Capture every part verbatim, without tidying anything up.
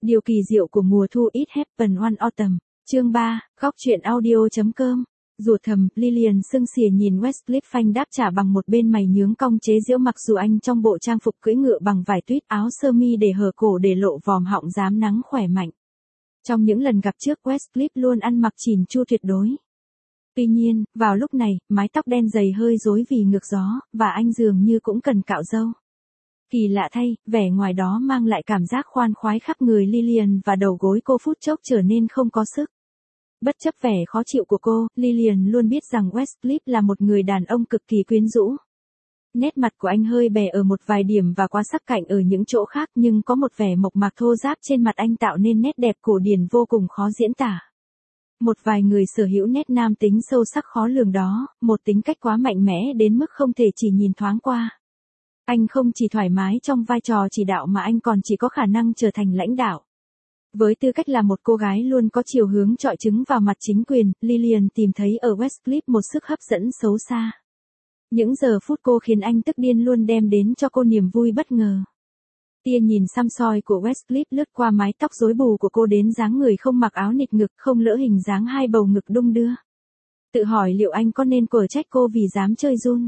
Điều kỳ diệu của mùa thu It Happened One Autumn, chương ba, góc truyện audio.com. Rủa thầm, Lillian sưng xìa nhìn Westcliff phanh đáp trả bằng một bên mày nhướng cong chế giễu, mặc dù anh trong bộ trang phục cưỡi ngựa bằng vải tuyết, áo sơ mi để hở cổ để lộ vòm họng rám nắng khỏe mạnh. Trong những lần gặp trước, Westcliff luôn ăn mặc chỉn chu tuyệt đối. Tuy nhiên, vào lúc này, mái tóc đen dày hơi rối vì ngược gió, và anh dường như cũng cần cạo râu. Kỳ lạ thay, vẻ ngoài đó mang lại cảm giác khoan khoái khắp người Lillian và đầu gối cô phút chốc trở nên không có sức. Bất chấp vẻ khó chịu của cô, Lillian luôn biết rằng Westcliff là một người đàn ông cực kỳ quyến rũ. Nét mặt của anh hơi bè ở một vài điểm và quá sắc cạnh ở những chỗ khác, nhưng có một vẻ mộc mạc thô ráp trên mặt anh tạo nên nét đẹp cổ điển vô cùng khó diễn tả. Một vài người sở hữu nét nam tính sâu sắc khó lường đó, một tính cách quá mạnh mẽ đến mức không thể chỉ nhìn thoáng qua. Anh không chỉ thoải mái trong vai trò chỉ đạo mà anh còn chỉ có khả năng trở thành lãnh đạo. Với tư cách là một cô gái luôn có chiều hướng chọi trứng vào mặt chính quyền, Lillian tìm thấy ở Westcliff một sức hấp dẫn xấu xa. Những giờ phút cô khiến anh tức điên luôn đem đến cho cô niềm vui bất ngờ. Tia nhìn xăm soi của Westcliff lướt qua mái tóc rối bù của cô đến dáng người không mặc áo nịt ngực, không lỡ hình dáng hai bầu ngực đung đưa. Tự hỏi liệu anh có nên quở trách cô vì dám chơi run.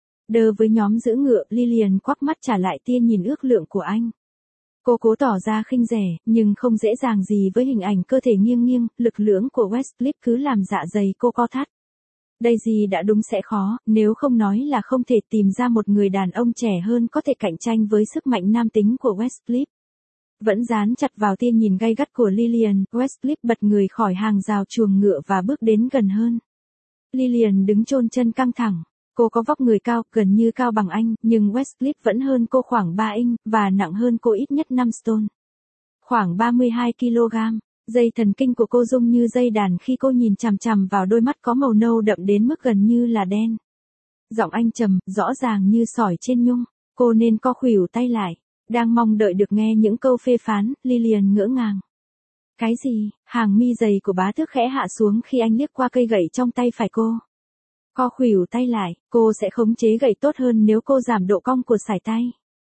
Đơ với nhóm giữ ngựa, Lillian quắc mắt trả lại tia nhìn ước lượng của anh. Cô cố tỏ ra khinh rẻ, nhưng không dễ dàng gì với hình ảnh cơ thể nghiêng nghiêng, lực lưỡng của Westcliff cứ làm dạ dày cô co thắt. Đây gì đã đúng sẽ khó, nếu không nói là không thể tìm ra một người đàn ông trẻ hơn có thể cạnh tranh với sức mạnh nam tính của Westcliff. Vẫn dán chặt vào tia nhìn gay gắt của Lillian, Westcliff bật người khỏi hàng rào chuồng ngựa và bước đến gần hơn. Lillian đứng chôn chân căng thẳng. Cô có vóc người cao, gần như cao bằng anh, nhưng Westcliff vẫn hơn cô khoảng ba inch, và nặng hơn cô ít nhất năm stone. Khoảng ba mươi hai ki lô gam. Dây thần kinh của cô rung như dây đàn khi cô nhìn chằm chằm vào đôi mắt có màu nâu đậm đến mức gần như là đen. Giọng anh trầm, rõ ràng như sỏi trên nhung. Cô nên co khuỷu tay lại. Đang mong đợi được nghe những câu phê phán, Lillian ngỡ ngàng. Cái gì? Hàng mi dày của bá tước khẽ hạ xuống khi anh liếc qua cây gậy trong tay phải cô. Co khuỷu tay lại, cô sẽ khống chế gậy tốt hơn nếu cô giảm độ cong của sải tay.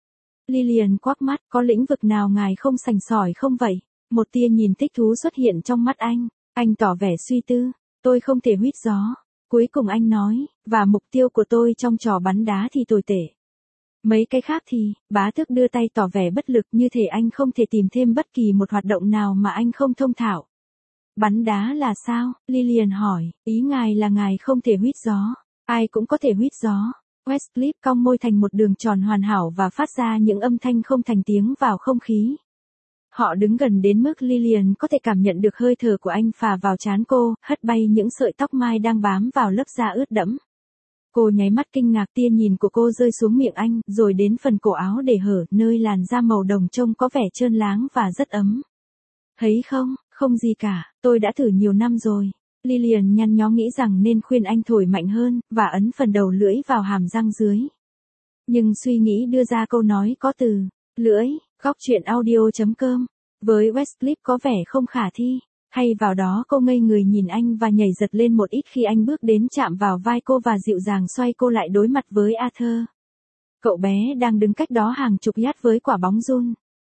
Lillian quắc mắt, có lĩnh vực nào ngài không sành sỏi không vậy? Một tia nhìn thích thú xuất hiện trong mắt anh, anh tỏ vẻ suy tư, tôi không thể huýt gió. Cuối cùng anh nói, và mục tiêu của tôi trong trò bắn đá thì tồi tệ. Mấy cái khác thì, bá tước đưa tay tỏ vẻ bất lực như thể anh không thể tìm thêm bất kỳ một hoạt động nào mà anh không thông thạo. Bắn đá là sao? Lillian hỏi, ý ngài là ngài không thể huýt gió. Ai cũng có thể huýt gió. Westcliff cong môi thành một đường tròn hoàn hảo và phát ra những âm thanh không thành tiếng vào không khí. Họ đứng gần đến mức Lillian có thể cảm nhận được hơi thở của anh phả vào trán cô, hất bay những sợi tóc mai đang bám vào lớp da ướt đẫm. Cô nháy mắt kinh ngạc, tia nhìn của cô rơi xuống miệng anh, rồi đến phần cổ áo để hở, nơi làn da màu đồng trông có vẻ trơn láng và rất ấm. Thấy không? Không gì cả, tôi đã thử nhiều năm rồi. Lillian nhăn nhó nghĩ rằng nên khuyên anh thổi mạnh hơn, và ấn phần đầu lưỡi vào hàm răng dưới. Nhưng suy nghĩ đưa ra câu nói có từ, lưỡi, góc truyện audio.com. Với Westcliff có vẻ không khả thi. Hay vào đó cô ngây người nhìn anh và nhảy giật lên một ít khi anh bước đến chạm vào vai cô và dịu dàng xoay cô lại đối mặt với Arthur. Cậu bé đang đứng cách đó hàng chục yard với quả bóng run.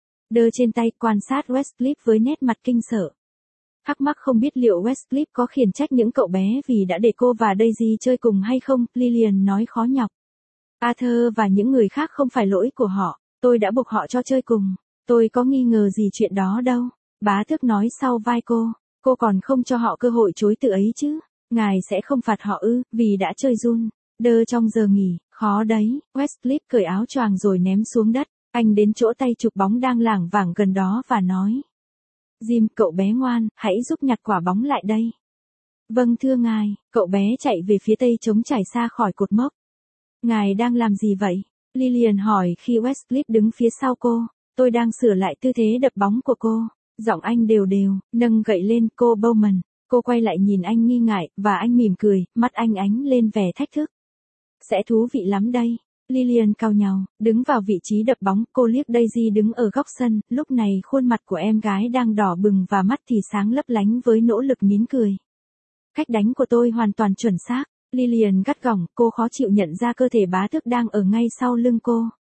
Đơ trên tay, quan sát Westcliff với nét mặt kinh sợ. Thắc mắc không biết liệu Westcliff có khiển trách những cậu bé vì đã để cô và Daisy chơi cùng hay không, Lillian nói khó nhọc. Arthur và những người khác không phải lỗi của họ, tôi đã buộc họ cho chơi cùng. Tôi có nghi ngờ gì chuyện đó đâu. Bá tước nói sau vai cô, cô còn không cho họ cơ hội chối từ ấy chứ. Ngài sẽ không phạt họ ư, vì đã chơi run. Đơ trong giờ nghỉ, khó đấy. Westcliff cởi áo choàng rồi ném xuống đất. Anh đến chỗ tay chụp bóng đang lảng vảng gần đó và nói. Jim, cậu bé ngoan, hãy giúp nhặt quả bóng lại đây. Vâng thưa ngài, cậu bé chạy về phía tây trống trải xa khỏi cột mốc. Ngài đang làm gì vậy? Lillian hỏi khi Westcliff đứng phía sau cô. Tôi đang sửa lại tư thế đập bóng của cô. Giọng anh đều đều, nâng gậy lên, cô Bowman. Cô quay lại nhìn anh nghi ngại, và anh mỉm cười, mắt anh ánh lên vẻ thách thức. Sẽ thú vị lắm đây. Lillian cau nhàu, đứng vào vị trí đập bóng, cô liếc Daisy đứng ở góc sân, lúc này khuôn mặt của em gái đang đỏ bừng và mắt thì sáng lấp lánh với nỗ lực nín cười. Cách đánh của tôi hoàn toàn chuẩn xác. Lillian gắt gỏng, cô khó chịu nhận ra cơ thể bá tước đang ở ngay sau lưng cô.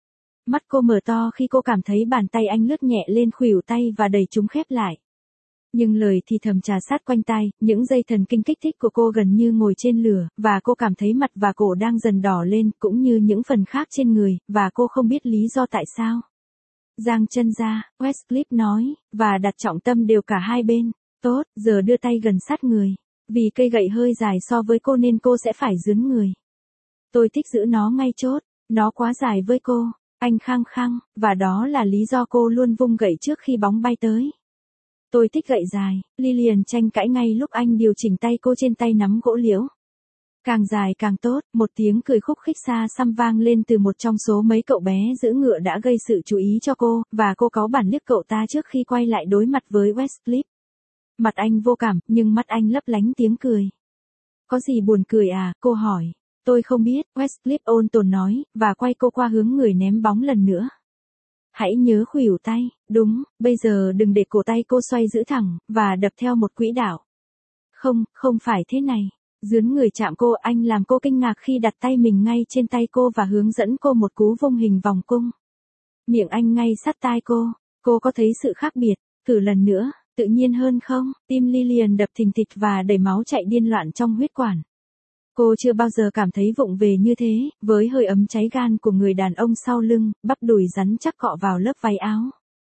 Mắt cô mở to khi cô cảm thấy bàn tay anh lướt nhẹ lên khuỷu tay và đẩy chúng khép lại. Nhưng lời thì thầm trà sát quanh tai, những dây thần kinh kích thích của cô gần như ngồi trên lửa, và cô cảm thấy mặt và cổ đang dần đỏ lên, cũng như những phần khác trên người, và cô không biết lý do tại sao. Giang chân ra, Westcliff nói, và đặt trọng tâm đều cả hai bên. Tốt, giờ đưa tay gần sát người. Vì cây gậy hơi dài so với cô nên cô sẽ phải dướn người. Tôi thích giữ nó ngay chốt, nó quá dài với cô. Anh khăng khăng, và đó là lý do cô luôn vung gậy trước khi bóng bay tới. Tôi thích gậy dài, Lillian tranh cãi ngay lúc anh điều chỉnh tay cô trên tay nắm gỗ liễu. Càng dài càng tốt, một tiếng cười khúc khích xa xăm vang lên từ một trong số mấy cậu bé giữ ngựa đã gây sự chú ý cho cô, và cô cáu bản liếc cậu ta trước khi quay lại đối mặt với Westcliff. Mặt anh vô cảm, nhưng mắt anh lấp lánh tiếng cười. Có gì buồn cười à, cô hỏi. Tôi không biết, Westcliff ôn tồn nói, và quay cô qua hướng người ném bóng lần nữa. Hãy nhớ khuỷu tay, đúng, bây giờ đừng để cổ tay cô xoay giữ thẳng, và đập theo một quỹ đạo. Không, không phải thế này. Dướn người chạm cô, anh làm cô kinh ngạc khi đặt tay mình ngay trên tay cô và hướng dẫn cô một cú vung hình vòng cung. Miệng anh ngay sát tai cô, cô có thấy sự khác biệt, thử lần nữa, tự nhiên hơn không? Tim Lillian đập thình thịch và đầy máu chạy điên loạn trong huyết quản. Cô chưa bao giờ cảm thấy vụng về như thế, với hơi ấm cháy gan của người đàn ông sau lưng, bắp đùi rắn chắc cọ vào lớp váy áo.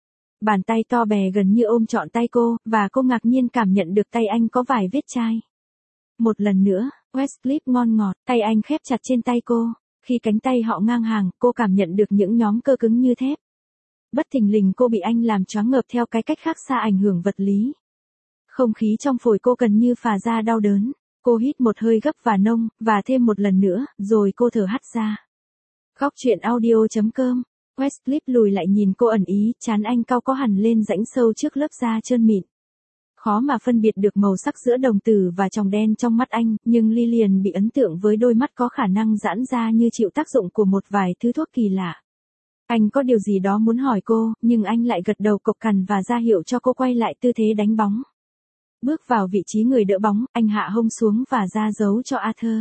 Bàn tay to bè gần như ôm trọn tay cô, và cô ngạc nhiên cảm nhận được tay anh có vài vết chai. Một lần nữa, Westcliff ngon ngọt, tay anh khép chặt trên tay cô. Khi cánh tay họ ngang hàng, cô cảm nhận được những nhóm cơ cứng như thép. Bất thình lình cô bị anh làm choáng ngợp theo cái cách khác xa ảnh hưởng vật lý. Không khí trong phổi cô gần như phà ra đau đớn. Cô hít một hơi gấp và nông, và thêm một lần nữa, rồi cô thở hắt ra. Góc truyện audio chấm com. Westcliff lùi lại nhìn cô ẩn ý, trán anh cau có hẳn lên rãnh sâu trước lớp da trơn mịn. Khó mà phân biệt được màu sắc giữa đồng tử và tròng đen trong mắt anh, nhưng Lillian bị ấn tượng với đôi mắt có khả năng giãn ra như chịu tác dụng của một vài thứ thuốc kỳ lạ. Anh có điều gì đó muốn hỏi cô, nhưng anh lại gật đầu cộc cằn và ra hiệu cho cô quay lại tư thế đánh bóng. Bước vào vị trí người đỡ bóng, anh hạ hông xuống và ra dấu cho Arthur.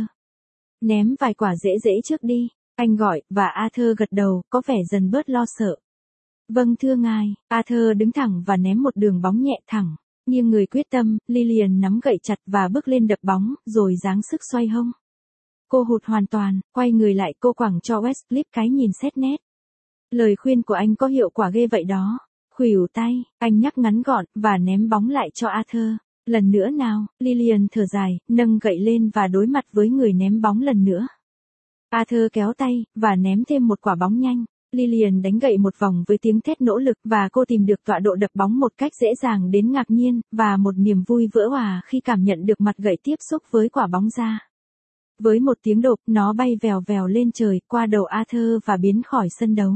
Ném vài quả dễ dễ trước đi, anh gọi, và Arthur gật đầu, có vẻ dần bớt lo sợ. Vâng thưa ngài, Arthur đứng thẳng và ném một đường bóng nhẹ thẳng. Như người quyết tâm, Lillian nắm gậy chặt và bước lên đập bóng, rồi giáng sức xoay hông. Cô hụt hoàn toàn, quay người lại cô quẳng cho Westcliff cái nhìn xét nét. Lời khuyên của anh có hiệu quả ghê vậy đó. Khuỷu tay, anh nhắc ngắn gọn, và ném bóng lại cho Arthur. Lần nữa nào, Lillian thở dài, nâng gậy lên và đối mặt với người ném bóng lần nữa. Arthur kéo tay, và ném thêm một quả bóng nhanh. Lillian đánh gậy một vòng với tiếng thét nỗ lực, và cô tìm được tọa độ đập bóng một cách dễ dàng đến ngạc nhiên, và một niềm vui vỡ òa khi cảm nhận được mặt gậy tiếp xúc với quả bóng ra. Với một tiếng đột, nó bay vèo vèo lên trời, qua đầu Arthur và biến khỏi sân đấu.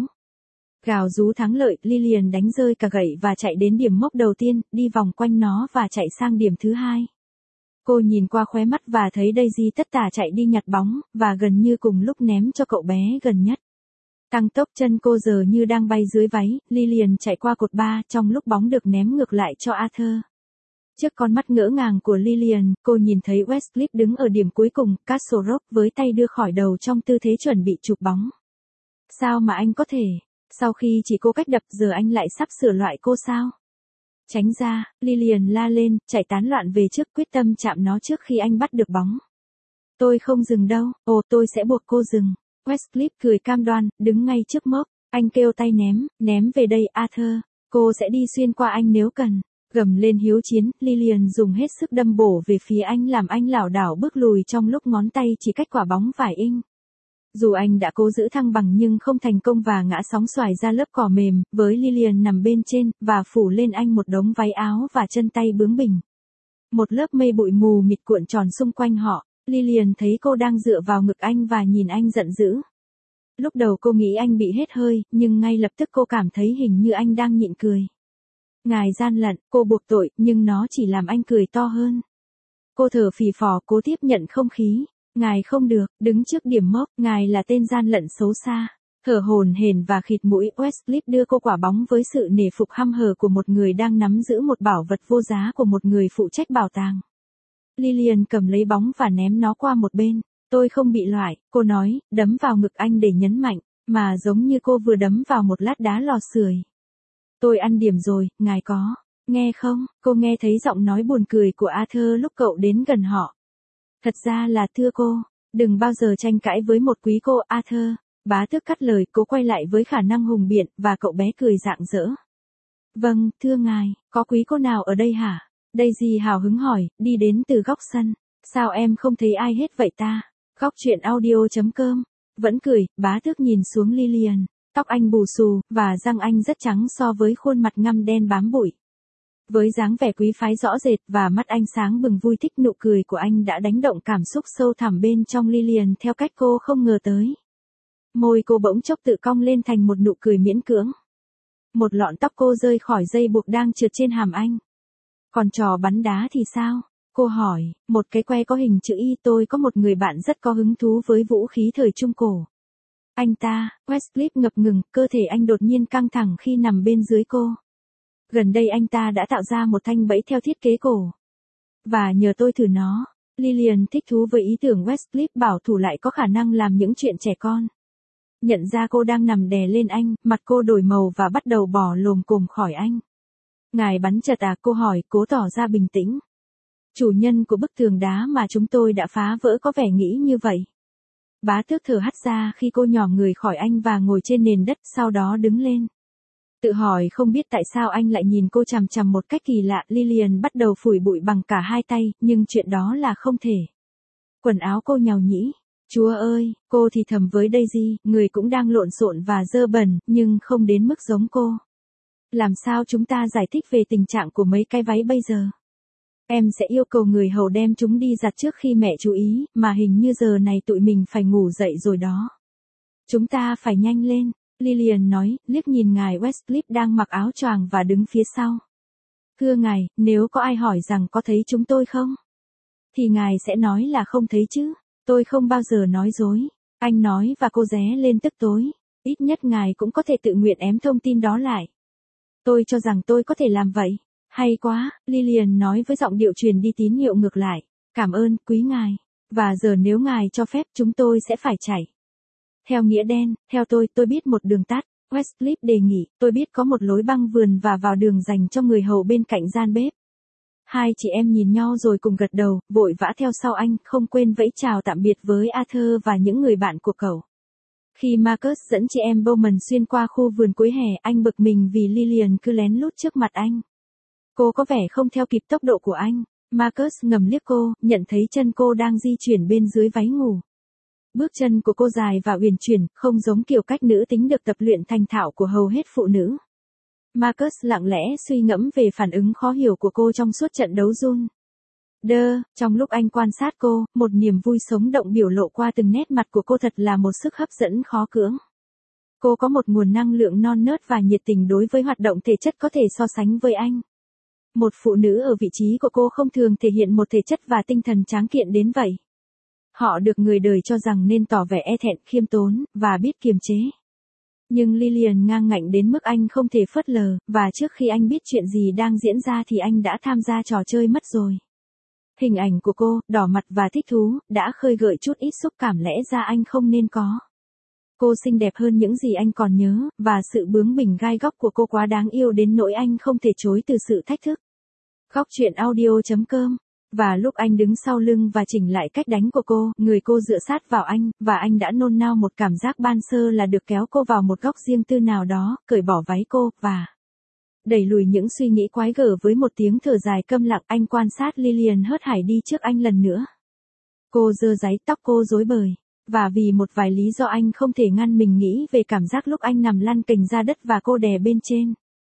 Gào rú thắng lợi, Lillian đánh rơi cả gậy và chạy đến điểm mốc đầu tiên, đi vòng quanh nó và chạy sang điểm thứ hai. Cô nhìn qua khóe mắt và thấy Daisy tất tả chạy đi nhặt bóng, và gần như cùng lúc ném cho cậu bé gần nhất. Tăng tốc chân cô giờ như đang bay dưới váy, Lillian chạy qua cột ba trong lúc bóng được ném ngược lại cho Arthur. Trước con mắt ngỡ ngàng của Lillian, cô nhìn thấy Westcliff đứng ở điểm cuối cùng, Castle Rock với tay đưa khỏi đầu trong tư thế chuẩn bị chụp bóng. Sao mà anh có thể? Sau khi chỉ cô cách đập giờ anh lại sắp sửa loại cô sao? Tránh ra, Lillian la lên, chạy tán loạn về trước quyết tâm chạm nó trước khi anh bắt được bóng. Tôi không dừng đâu, ồ tôi sẽ buộc cô dừng. Westcliff cười cam đoan, đứng ngay trước mốc. Anh kêu tay ném, ném về đây Arthur. Cô sẽ đi xuyên qua anh nếu cần. Gầm lên hiếu chiến, Lillian dùng hết sức đâm bổ về phía anh làm anh lảo đảo bước lùi trong lúc ngón tay chỉ cách quả bóng vài inch. Dù anh đã cố giữ thăng bằng nhưng không thành công và ngã sóng xoài ra lớp cỏ mềm, với Lillian nằm bên trên, và phủ lên anh một đống váy áo và chân tay bướng bỉnh. Một lớp mây bụi mù mịt cuộn tròn xung quanh họ, Lillian thấy cô đang dựa vào ngực anh và nhìn anh giận dữ. Lúc đầu cô nghĩ anh bị hết hơi, nhưng ngay lập tức cô cảm thấy hình như anh đang nhịn cười. Ngài gian lận, cô buộc tội, nhưng nó chỉ làm anh cười to hơn. Cô thở phì phò cố tiếp nhận không khí. Ngài không được, đứng trước điểm mốc, ngài là tên gian lận xấu xa. Thở hổn hển và khịt mũi, Westcliff đưa cô quả bóng với sự nể phục hăm hở của một người đang nắm giữ một bảo vật vô giá của một người phụ trách bảo tàng. Lillian cầm lấy bóng và ném nó qua một bên. Tôi không bị loại, cô nói, đấm vào ngực anh để nhấn mạnh. mà giống như cô vừa đấm vào một lát đá lò sưởi. Tôi ăn điểm rồi, ngài có nghe không? Cô nghe thấy giọng nói buồn cười của Arthur lúc cậu đến gần họ. Thật ra là thưa cô, đừng bao giờ tranh cãi với một quý cô Arthur. Bá tước cắt lời, cố quay lại với khả năng hùng biện, và cậu bé cười rạng rỡ. Vâng, thưa ngài, có quý cô nào ở đây hả? Daisy hào hứng hỏi, đi đến từ góc sân. Sao em không thấy ai hết vậy ta? Góc chuyện audio.com. Vẫn cười, bá tước nhìn xuống Lillian. Tóc anh bù xù, và răng anh rất trắng so với khuôn mặt ngăm đen bám bụi. Với dáng vẻ quý phái rõ rệt và mắt anh sáng bừng vui thích, nụ cười của anh đã đánh động cảm xúc sâu thẳm bên trong Lillian theo cách cô không ngờ tới. Môi cô bỗng chốc tự cong lên thành một nụ cười miễn cưỡng. Một lọn tóc cô rơi khỏi dây buộc đang trượt trên hàm anh. Còn trò bắn đá thì sao? Cô hỏi, một cái que có hình chữ Y. Tôi có một người bạn rất có hứng thú với vũ khí thời Trung Cổ. Anh ta, Westcliff ngập ngừng, cơ thể anh đột nhiên căng thẳng khi nằm bên dưới cô. Gần đây anh ta đã tạo ra một thanh bẫy theo thiết kế cổ. Và nhờ tôi thử nó. Lillian thích thú với ý tưởng Westcliff bảo thủ lại có khả năng làm những chuyện trẻ con. Nhận ra cô đang nằm đè lên anh, mặt cô đổi màu và bắt đầu bò lồm cồm khỏi anh. Ngài bắn chật à? Cô hỏi, cố tỏ ra bình tĩnh. Chủ nhân của bức tường đá mà chúng tôi đã phá vỡ có vẻ nghĩ như vậy. Bá tước thở hắt ra khi cô nhòm người khỏi anh và ngồi trên nền đất, sau đó đứng lên. Tự hỏi không biết tại sao anh lại nhìn cô chằm chằm một cách kỳ lạ. Lillian bắt đầu phủi bụi bằng cả hai tay, nhưng chuyện đó là không thể. Quần áo cô nhàu nhĩ. Chúa ơi, cô thì thầm với Daisy, người cũng đang lộn xộn và dơ bẩn, nhưng không đến mức giống cô. Làm sao chúng ta giải thích về tình trạng của mấy cái váy bây giờ? Em sẽ yêu cầu người hầu đem chúng đi giặt trước khi mẹ chú ý, mà hình như giờ này tụi mình phải ngủ dậy rồi đó. Chúng ta phải nhanh lên, Lillian nói, liếc nhìn ngài Westcliff đang mặc áo choàng và đứng phía sau. Thưa ngài, nếu có ai hỏi rằng có thấy chúng tôi không? Thì ngài sẽ nói là không thấy chứ. Tôi không bao giờ nói dối. Anh nói và cô ré lên tức tối. Ít nhất ngài cũng có thể tự nguyện ém thông tin đó lại. Tôi cho rằng tôi có thể làm vậy. Hay quá, Lillian nói với giọng điệu truyền đi tín hiệu ngược lại. Cảm ơn, quý ngài. Và giờ nếu ngài cho phép chúng tôi sẽ phải chạy. Theo nghĩa đen, theo tôi, tôi biết một đường tắt. Westcliff đề nghị, tôi biết có một lối băng vườn và vào đường dành cho người hầu bên cạnh gian bếp. Hai chị em nhìn nhau rồi cùng gật đầu, vội vã theo sau anh, không quên vẫy chào tạm biệt với Arthur và những người bạn của cậu. Khi Marcus dẫn chị em Bowman xuyên qua khu vườn cuối hè, anh bực mình vì Lillian cứ lén lút trước mặt anh. Cô có vẻ không theo kịp tốc độ của anh. Marcus ngầm liếc cô, nhận thấy chân cô đang di chuyển bên dưới váy ngủ. Bước chân của cô dài và uyển chuyển, không giống kiểu cách nữ tính được tập luyện thành thạo của hầu hết phụ nữ. Marcus lặng lẽ suy ngẫm về phản ứng khó hiểu của cô trong suốt trận đấu run. Đơ, trong lúc anh quan sát cô, một niềm vui sống động biểu lộ qua từng nét mặt của cô, thật là một sức hấp dẫn khó cưỡng. Cô có một nguồn năng lượng non nớt và nhiệt tình đối với hoạt động thể chất có thể so sánh với anh. Một phụ nữ ở vị trí của cô không thường thể hiện một thể chất và tinh thần tráng kiện đến vậy. Họ được người đời cho rằng nên tỏ vẻ e thẹn, khiêm tốn, và biết kiềm chế. Nhưng Lillian ngang ngạnh đến mức anh không thể phớt lờ, và trước khi anh biết chuyện gì đang diễn ra thì anh đã tham gia trò chơi mất rồi. Hình ảnh của cô, đỏ mặt và thích thú, đã khơi gợi chút ít xúc cảm lẽ ra anh không nên có. Cô xinh đẹp hơn những gì anh còn nhớ, và sự bướng bỉnh gai góc của cô quá đáng yêu đến nỗi anh không thể chối từ sự thách thức. Góc chuyện audio.com. Và lúc anh đứng sau lưng và chỉnh lại cách đánh của cô, người cô dựa sát vào anh, và anh đã nôn nao một cảm giác ban sơ là được kéo cô vào một góc riêng tư nào đó, cởi bỏ váy cô, và đẩy lùi những suy nghĩ quái gở với một tiếng thở dài câm lặng. Anh quan sát Lillian hớt hải đi trước anh lần nữa. Cô giơ giấy, tóc cô rối bời. Và vì một vài lý do anh không thể ngăn mình nghĩ về cảm giác lúc anh nằm lăn kềnh ra đất và cô đè bên trên.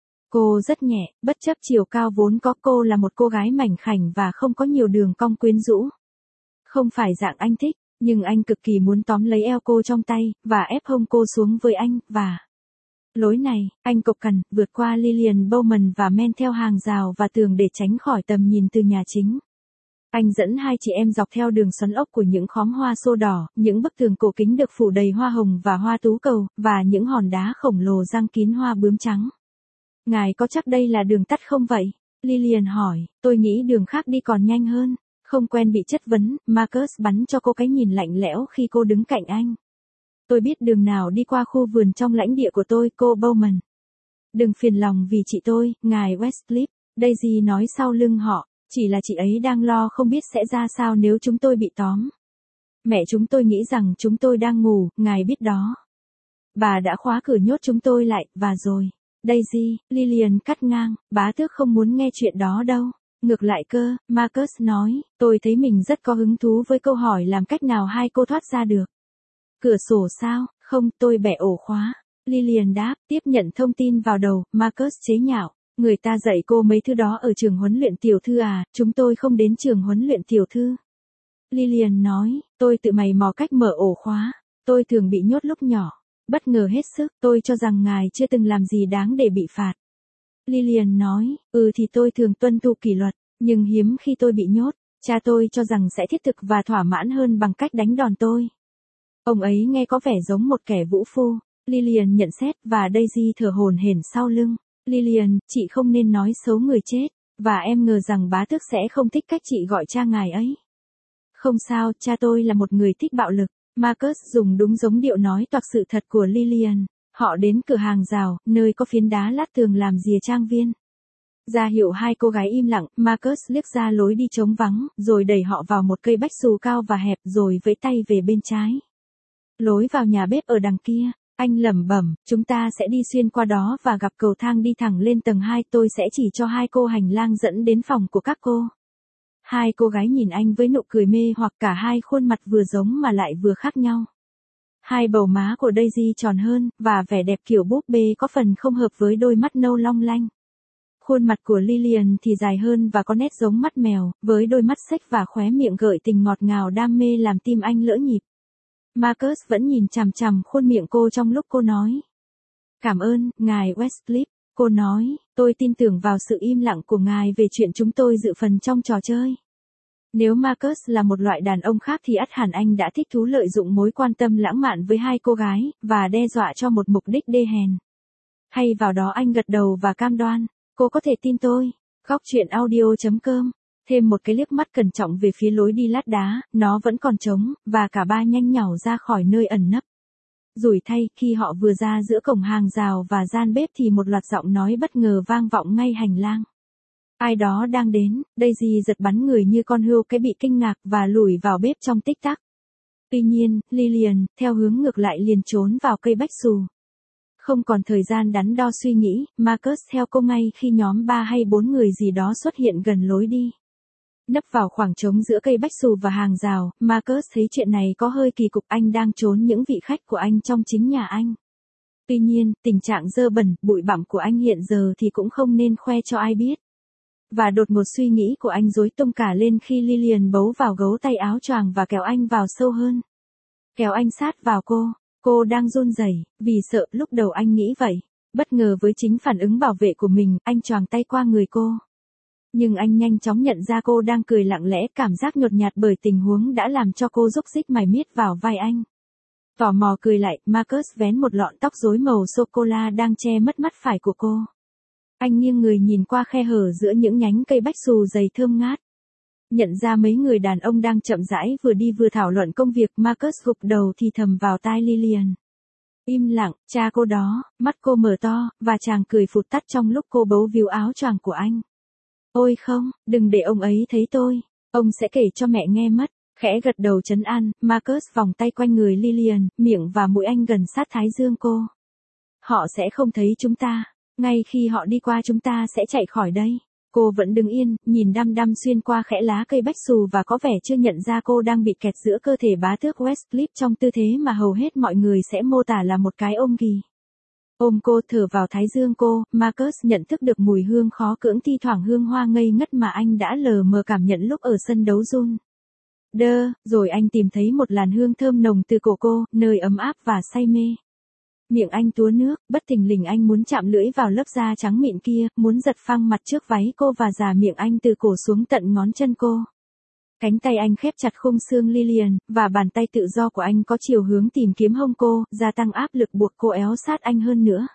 Cô rất nhẹ, bất chấp chiều cao vốn có, cô là một cô gái mảnh khảnh và không có nhiều đường cong quyến rũ. Không phải dạng anh thích, nhưng anh cực kỳ muốn tóm lấy eo cô trong tay, và ép hông cô xuống với anh, và lối này, anh cộc cằn, vượt qua Lillian Bowman và men theo hàng rào và tường để tránh khỏi tầm nhìn từ nhà chính. Anh dẫn hai chị em dọc theo đường xoắn ốc của những khóm hoa sô đỏ, những bức tường cổ kính được phủ đầy hoa hồng và hoa tú cầu, và những hòn đá khổng lồ răng kín hoa bướm trắng. Ngài có chắc đây là đường tắt không vậy? Lillian hỏi, tôi nghĩ đường khác đi còn nhanh hơn. Không quen bị chất vấn, Marcus bắn cho cô cái nhìn lạnh lẽo khi cô đứng cạnh anh. Tôi biết đường nào đi qua khu vườn trong lãnh địa của tôi, cô Bowman. Đừng phiền lòng vì chị tôi, ngài Westcliff, Daisy nói sau lưng họ, chỉ là chị ấy đang lo không biết sẽ ra sao nếu chúng tôi bị tóm. Mẹ chúng tôi nghĩ rằng chúng tôi đang ngủ, ngài biết đó. Bà đã khóa cửa nhốt chúng tôi lại, và rồi. Daisy, Lillian cắt ngang, bá tước không muốn nghe chuyện đó đâu. Ngược lại cơ, Marcus nói, tôi thấy mình rất có hứng thú với câu hỏi làm cách nào hai cô thoát ra được. Cửa sổ sao, không, tôi bẻ ổ khóa. Lillian đáp, tiếp nhận thông tin vào đầu, Marcus chế nhạo. Người ta dạy cô mấy thứ đó ở trường huấn luyện tiểu thư à, chúng tôi không đến trường huấn luyện tiểu thư. Lillian nói, tôi tự mày mò cách mở ổ khóa, tôi thường bị nhốt lúc nhỏ. Bất ngờ hết sức, tôi cho rằng ngài chưa từng làm gì đáng để bị phạt. Lillian nói, ừ thì tôi thường tuân thủ kỷ luật, nhưng hiếm khi tôi bị nhốt, cha tôi cho rằng sẽ thiết thực và thỏa mãn hơn bằng cách đánh đòn tôi. Ông ấy nghe có vẻ giống một kẻ vũ phu, Lillian nhận xét và Daisy thở hổn hển sau lưng. Lillian, chị không nên nói xấu người chết, và em ngờ rằng bá tước sẽ không thích cách chị gọi cha ngài ấy. Không sao, cha tôi là một người thích bạo lực. Marcus dùng đúng giống điệu nói toạc sự thật của Lillian. Họ đến cửa hàng rào, nơi có phiến đá lát tường làm rìa trang viên. Ra hiệu hai cô gái im lặng, Marcus liếc ra lối đi trống vắng, rồi đẩy họ vào một cây bách xù cao và hẹp rồi vẫy tay về bên trái. Lối vào nhà bếp ở đằng kia, anh lẩm bẩm, chúng ta sẽ đi xuyên qua đó và gặp cầu thang đi thẳng lên tầng hai, tôi sẽ chỉ cho hai cô hành lang dẫn đến phòng của các cô. Hai cô gái nhìn anh với nụ cười mê hoặc cả hai khuôn mặt vừa giống mà lại vừa khác nhau. Hai bầu má của Daisy tròn hơn, và vẻ đẹp kiểu búp bê có phần không hợp với đôi mắt nâu long lanh. Khuôn mặt của Lillian thì dài hơn và có nét giống mắt mèo, với đôi mắt xếch và khóe miệng gợi tình ngọt ngào đam mê làm tim anh lỡ nhịp. Marcus vẫn nhìn chằm chằm khuôn miệng cô trong lúc cô nói. Cảm ơn, ngài Westcliff, cô nói, tôi tin tưởng vào sự im lặng của ngài về chuyện chúng tôi dự phần trong trò chơi. Nếu Marcus là một loại đàn ông khác thì ắt hẳn anh đã thích thú lợi dụng mối quan tâm lãng mạn với hai cô gái, và đe dọa cho một mục đích đê hèn. Hay vào đó anh gật đầu và cam đoan, cô có thể tin tôi. Góc truyện audio chấm com. Thêm một cái liếc mắt cẩn trọng về phía lối đi lát đá, nó vẫn còn trống, và cả ba nhanh nhảu ra khỏi nơi ẩn nấp. Rủi thay, khi họ vừa ra giữa cổng hàng rào và gian bếp thì một loạt giọng nói bất ngờ vang vọng ngay hành lang. Ai đó đang đến, Daisy giật bắn người như con hươu cái bị kinh ngạc và lùi vào bếp trong tích tắc. Tuy nhiên, Lillian, theo hướng ngược lại liền trốn vào cây bách xù. Không còn thời gian đắn đo suy nghĩ, Marcus theo cô ngay khi nhóm ba hay bốn người gì đó xuất hiện gần lối đi. Nấp vào khoảng trống giữa cây bách xù và hàng rào, Marcus thấy chuyện này có hơi kỳ cục, anh đang trốn những vị khách của anh trong chính nhà anh. Tuy nhiên, tình trạng dơ bẩn, bụi bặm của anh hiện giờ thì cũng không nên khoe cho ai biết. Và đột ngột suy nghĩ của anh rối tung cả lên khi Lillian bấu vào gấu tay áo choàng và kéo anh vào sâu hơn. Kéo anh sát vào cô, cô đang run rẩy, vì sợ, lúc đầu anh nghĩ vậy. Bất ngờ với chính phản ứng bảo vệ của mình, anh choàng tay qua người cô. Nhưng anh nhanh chóng nhận ra cô đang cười lặng lẽ, cảm giác nhột nhạt bởi tình huống đã làm cho cô rúc rích mải miết vào vai anh. Tò mò cười lại, Marcus vén một lọn tóc rối màu sô-cô-la đang che mất mắt phải của cô. Anh nghiêng người nhìn qua khe hở giữa những nhánh cây bách xù dày thơm ngát. Nhận ra mấy người đàn ông đang chậm rãi vừa đi vừa thảo luận công việc, Marcus gục đầu thì thầm vào tai Lillian. Im lặng, cha cô đó, mắt cô mở to, và chàng cười phụt tắt trong lúc cô bấu víu áo choàng của anh. Ôi không, đừng để ông ấy thấy tôi, ông sẽ kể cho mẹ nghe mất. Khẽ gật đầu trấn an, Marcus vòng tay quanh người Lillian, miệng và mũi anh gần sát thái dương cô. Họ sẽ không thấy chúng ta, ngay khi họ đi qua chúng ta sẽ chạy khỏi đây. Cô vẫn đứng yên, nhìn đăm đăm xuyên qua khẽ lá cây bách xù và có vẻ chưa nhận ra cô đang bị kẹt giữa cơ thể bá tước Westcliff trong tư thế mà hầu hết mọi người sẽ mô tả là một cái ôm ghì. Ôm cô, thở vào thái dương cô, Marcus nhận thức được mùi hương khó cưỡng thi thoảng hương hoa ngây ngất mà anh đã lờ mờ cảm nhận lúc ở sân đấu Jun. Đơ, rồi anh tìm thấy một làn hương thơm nồng từ cổ cô, nơi ấm áp và say mê. Miệng anh túa nước, bất thình lình anh muốn chạm lưỡi vào lớp da trắng mịn kia, muốn giật phăng mặt trước váy cô và già miệng anh từ cổ xuống tận ngón chân cô. Cánh tay anh khép chặt khung xương Lillian, và bàn tay tự do của anh có chiều hướng tìm kiếm hông cô, gia tăng áp lực buộc cô éo sát anh hơn nữa.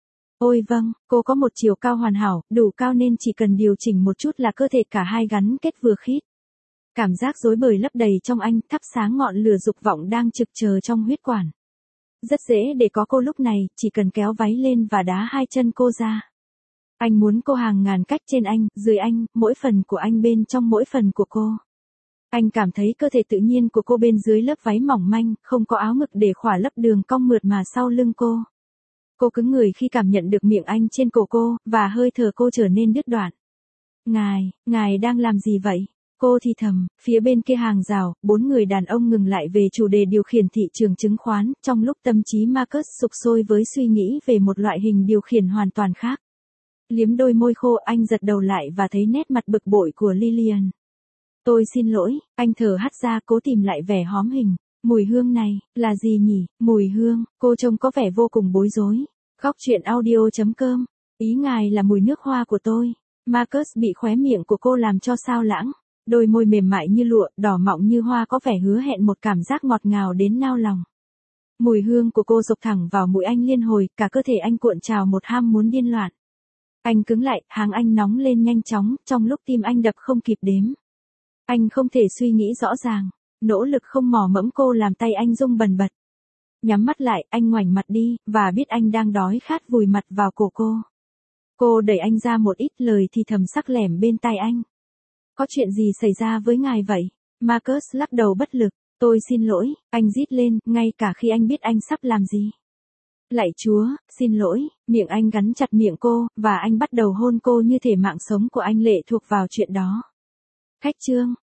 Ôi vâng, cô có một chiều cao hoàn hảo, đủ cao nên chỉ cần điều chỉnh một chút là cơ thể cả hai gắn kết vừa khít. Cảm giác rối bời lấp đầy trong anh, thắp sáng ngọn lửa dục vọng đang trực chờ trong huyết quản. Rất dễ để có cô lúc này, chỉ cần kéo váy lên và đá hai chân cô ra. Anh muốn cô hàng ngàn cách trên anh, dưới anh, mỗi phần của anh bên trong mỗi phần của cô. Anh cảm thấy cơ thể tự nhiên của cô bên dưới lớp váy mỏng manh, không có áo ngực để khỏa lấp đường cong mượt mà sau lưng cô. Cô cứng người khi cảm nhận được miệng anh trên cổ cô, và hơi thở cô trở nên đứt đoạn. Ngài, ngài đang làm gì vậy? Cô thì thầm, phía bên kia hàng rào, bốn người đàn ông ngừng lại về chủ đề điều khiển thị trường chứng khoán, trong lúc tâm trí Marcus sục sôi với suy nghĩ về một loại hình điều khiển hoàn toàn khác. Liếm đôi môi khô, anh giật đầu lại và thấy nét mặt bực bội của Lillian. Tôi xin lỗi, anh thở hắt ra cố tìm lại vẻ hóm hình. Mùi hương này, là gì nhỉ? Mùi hương, cô trông có vẻ vô cùng bối rối. Góc truyện audio chấm com. Ý ngài là mùi nước hoa của tôi. Marcus bị khóe miệng của cô làm cho sao lãng. Đôi môi mềm mại như lụa, đỏ mọng như hoa có vẻ hứa hẹn một cảm giác ngọt ngào đến nao lòng. Mùi hương của cô dộc thẳng vào mũi anh liên hồi, cả cơ thể anh cuộn trào một ham muốn điên loạn. Anh cứng lại, hàng anh nóng lên nhanh chóng, trong lúc tim anh đập không kịp đếm. Anh không thể suy nghĩ rõ ràng, nỗ lực không mò mẫm cô làm tay anh rung bần bật. Nhắm mắt lại, anh ngoảnh mặt đi, và biết anh đang đói khát vùi mặt vào cổ cô. Cô đẩy anh ra một ít lời thì thầm sắc lẻm bên tai anh. Có chuyện gì xảy ra với ngài vậy? Marcus lắc đầu bất lực. Tôi xin lỗi, anh rít lên, ngay cả khi anh biết anh sắp làm gì. Lạy Chúa, xin lỗi, miệng anh gắn chặt miệng cô, và anh bắt đầu hôn cô như thể mạng sống của anh lệ thuộc vào chuyện đó. Khách trương,